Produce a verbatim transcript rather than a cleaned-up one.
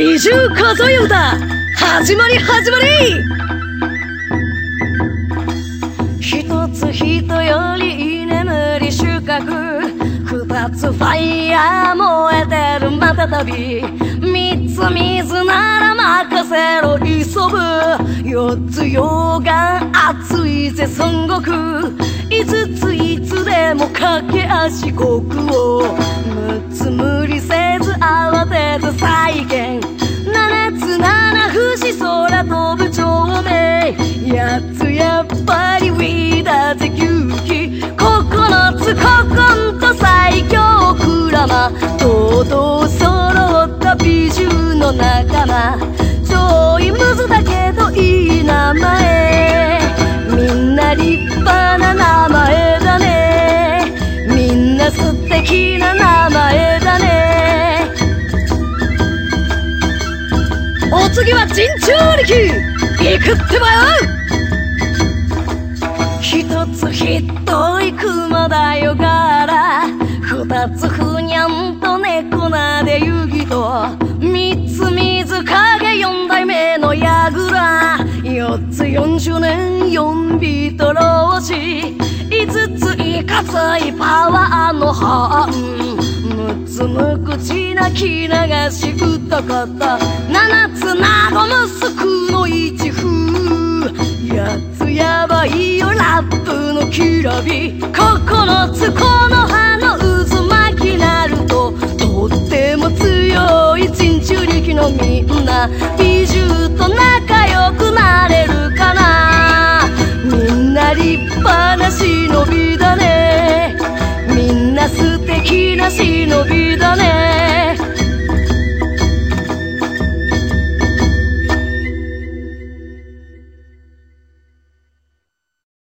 美獣数え歌始まり始まり。一つ人より居眠り収穫、二つファイヤー燃えてるまたたび、三つ水なら任せろ急ぐ、四つ溶岩熱いぜ孫悟空、五ついつでも駆け足国王、六つ無理せず慌てず再現、七つ七不思空飛ぶ長命、八つやっぱりウィーだぜ牛気、九つ古今と最強クラマ、堂々揃った美獣の仲間、ちょいムズだけどいい名前、みんな立派な名前だね、みんな素敵な名前だね。お次は人中力行くってばよ。一つひどい熊だよガラ、二つふにゃんと猫なで遊戯と、三つ水影四代目のヤグラ、四つ四十年四ビト老子、五ついかついパワーのハン、六つ無口な気流し歌方、七つ和むすくの一風、八つやばいよラップのきらび、九つこの葉の渦巻きなると、とっても強い人中力のみんな、美獣と仲良くなれるかな。みんな立派な忍びだね、みんな素敵な忍びだね。